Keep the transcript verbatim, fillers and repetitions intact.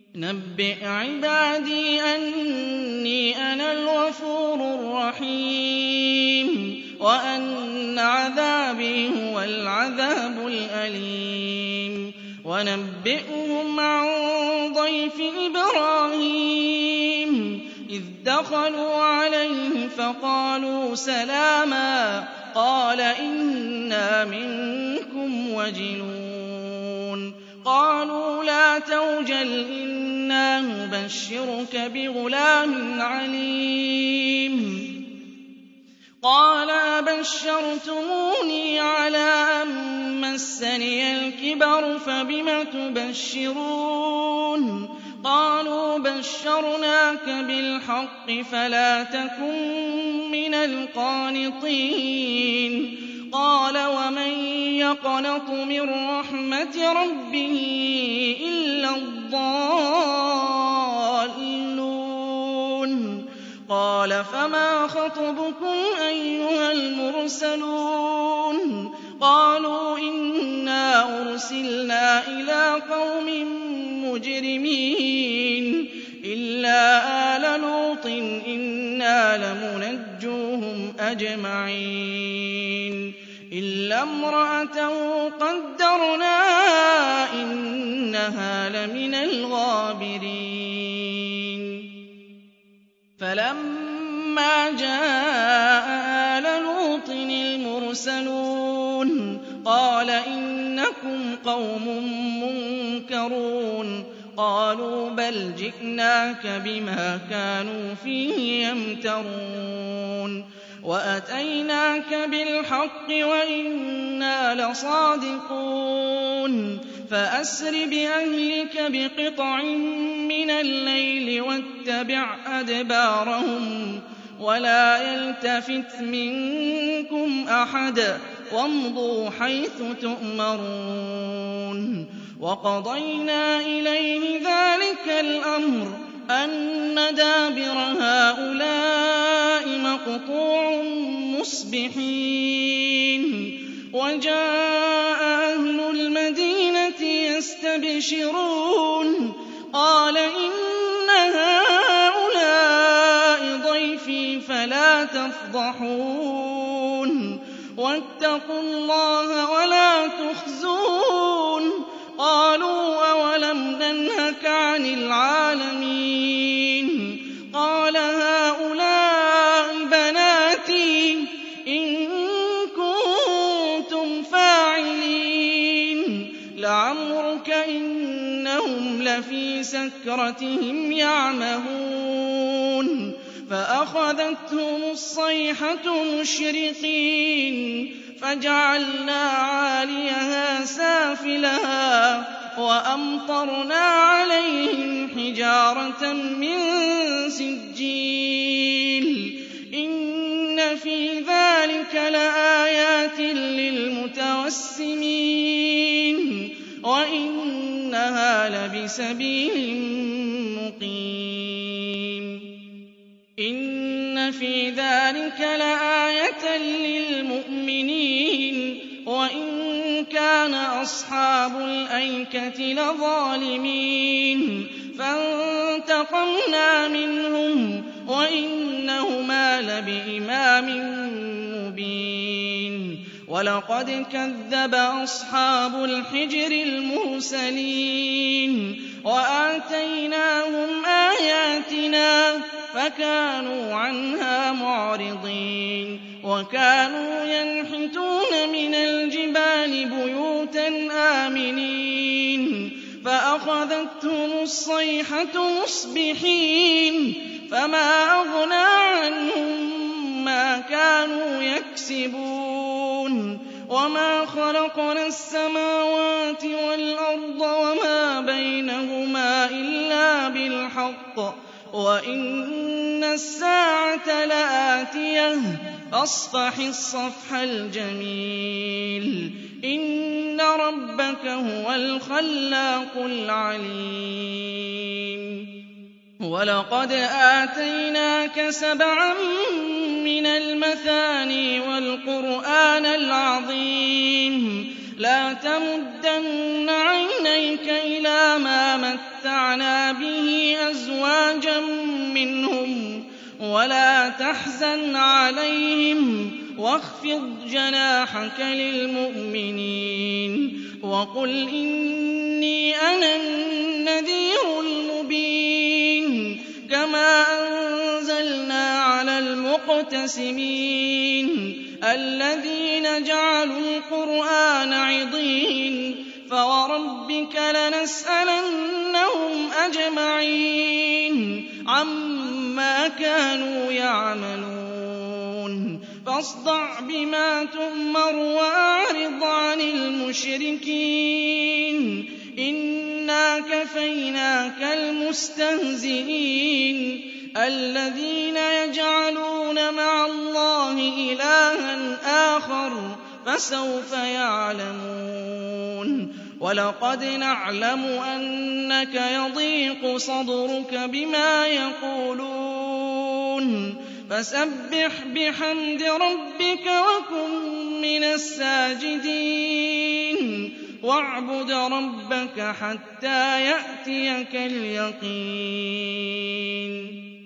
نَبِّئْ عِبَادِي أَنِّي أَنَا الْغَفُورُ الرَّحِيمُ وَأَنَّ عَذَابِي هُوَ الْعَذَابُ الْأَلِيمُ وَنَبِّئْهُمْ عَن ضَيْفِ إِبْرَاهِيمَ إِذْ دَخَلُوا عَلَيْهِ فَقَالُوا سَلَامًا قَالَ إِنَّا مِنكُمْ وَجِلُونَ قَالُوا لَا تَوْجَلْ إِنَّا نُبَشِّرُكَ بِغُلَامٍ عَلِيمٍ قَالَ أَبَشَّرْتُمُونِي عَلَىٰ أَن مَّسَّنِيَ الْكِبَرُ فَبِمَ تُبَشِّرُونَ قَالُوا بَشَّرْنَاكَ بِالْحَقِّ فَلَا تَكُن مِّنَ الْقَانِطِينَ قَالَ وَمَن يَقْنَطُ مِن رَّحْمَةِ رَبِّهِ إِلَّا الضَّالُّونَ قَالَ فَمَا خَطْبُكُمْ أَيُّهَا الْمُرْسَلُونَ قَالُوا إِنَّا أُرْسِلْنَا إِلَىٰ قَوْمٍ مُّجْرِمِينَ إِلَّا آلَ لُوطٍ إِنَّا لَمُنَجُّوهُمْ أَجْمَعِينَ إِلَّا امْرَأَتَهُ قَدَّرْنَا إِنَّهَا لَمِنَ الْغَابِرِينَ فَلَمَّا جَاءَ آلَ لُوطٍ الْمُرْسَلُونَ قَالَ إِنَّكُمْ قَوْمٌ مُّنكَرُونَ قَالُوا بَلْ جِئْنَاكَ بِمَا كَانُوا فِيهِ يَمْتَرُونَ وَأَتَيْنَاكَ بِالْحَقِّ وَإِنَّا لَصَادِقُونَ فَأَسْرِ بِأَهْلِكَ بِقِطْعٍ مِّنَ اللَّيْلِ وَاتَّبِعْ أَدْبَارَهُمْ وَلَا يَلْتَفِتْ مِنكُمْ أَحَدٌ وَامْضُوا حَيْثُ تُؤْمَرُونَ وَقَضَيْنَا إِلَيْهِ ذَٰلِكَ الْأَمْرَ أَنَّ دَابِرَ هَٰؤُلَاءِ مَقْطُوعٌ مُّصْبِحِينَ وَجَاءَ أَهْلُ الْمَدِينَةِ يَسْتَبْشِرُونَ قَالَ إِنَّ هَٰؤُلَاءِ ضَيْفِي فَلَا تَفْضَحُونِ وَاتَّقُوا اللَّهَ وَلَا تُخْزُونِ قَالُوا أَوَلَمْ نَنْهَكَ عَنِ الْعَالَمِينَ قَالَ هَٰؤُلَاءِ بَنَاتِي إِن كُنتُمْ فَاعِلِينَ لَعَمْرُكَ إِنَّهُمْ لَفِي سَكْرَتِهِمْ يَعْمَهُونَ فَأَخَذَتْهُمُ الصَّيْحَةُ مُشْرِقِينَ فَجَعَلْنَا عَالِيَهَا سَافِلَهَا وَأَمْطَرْنَا عَلَيْهِمْ حِجَارَةً مِّن سِجِّيلٍ إِنَّ فِي ذَٰلِكَ لَآيَاتٍ لِّلْمُتَوَسِّمِينَ وَإِنَّهَا لَبِسَبِيلٍ مُّقِيمٍ إِنَّ فِي ذَٰلِكَ لَآيَةً لِّلْمُؤْمِنِينَ وَإِن كَانَ أَصْحَابُ الْأَيْكَةِ لَظَالِمِينَ فَانتَقَمْنَا مِنْهُمْ وَإِنَّهُمَا لَبِإِمَامٍ مُّبِينٍ وَلَقَدْ كَذَّبَ أَصْحَابُ الْحِجْرِ الْمُرْسَلِينَ وَآتَيْنَاهُمْ آيَاتِنَا فَكَانُوا عَنْهَا مُعْرِضِينَ وَكَانُوا يَنْحِتُونَ مِنَ الْجِبَالِ بُيُوتًا آمِنِينَ فَأَخَذَتْهُمُ الصَّيْحَةُ مُصْبِحِينَ فَمَا أَغْنَىٰ عَنْهُم مَّا كَانُوا يَكْسِبُونَ وَمَا خَلَقْنَا السَّمَاوَاتِ وَالْأَرْضَ وَمَا بَيْنَهُمَا إِلَّا بِالْحَقِّ وَإِنَّ السَّاعَةَ لَآتِيَةٌ فَاصْفَحِ الصَّفْحَ الْجَمِيلَ إِنَّ رَبَّكَ هُوَ الْخَلَّاقُ الْعَلِيمُ وَلَقَدْ آتَيْنَاكَ سَبْعًا مِّنَ الْمَثَانِي وَالْقُرْآنَ الْعَظِيمَ لَا تَمُدَّنَّ عَيْنَيْكَ إِلَىٰ مَا مَتَّعْنَا بِهِ أَزْوَاجًا مِّنْهُمْ وَلَا تَحْزَنْ عَلَيْهِمْ وَاخْفِضْ جَنَاحَكَ لِلْمُؤْمِنِينَ وَقُلْ إِنِّي أَنَا النَّذِيرُ الْمُبِينُ كَمَا أَنزَلْنَا عَلَى الْمُقْتَسِمِينَ الَّذِينَ جَعَلُوا الْقُرْآنَ عِضِينَ فَوَرَبِّكَ لَنَسْأَلَنَّهُمْ أَجْمَعِينَ عَمَّا كَانُوا يَعْمَلُونَ فاصدع بما تؤمر وأعرض عن المشركين إنا كفيناك المستهزئين الذين يجعلون مع الله إلها آخر فسوف يعلمون ولقد نعلم أنك يضيق صدرك بما يقولون فسبح بحمد ربك وكن من الساجدين واعبد ربك حتى يأتيك اليقين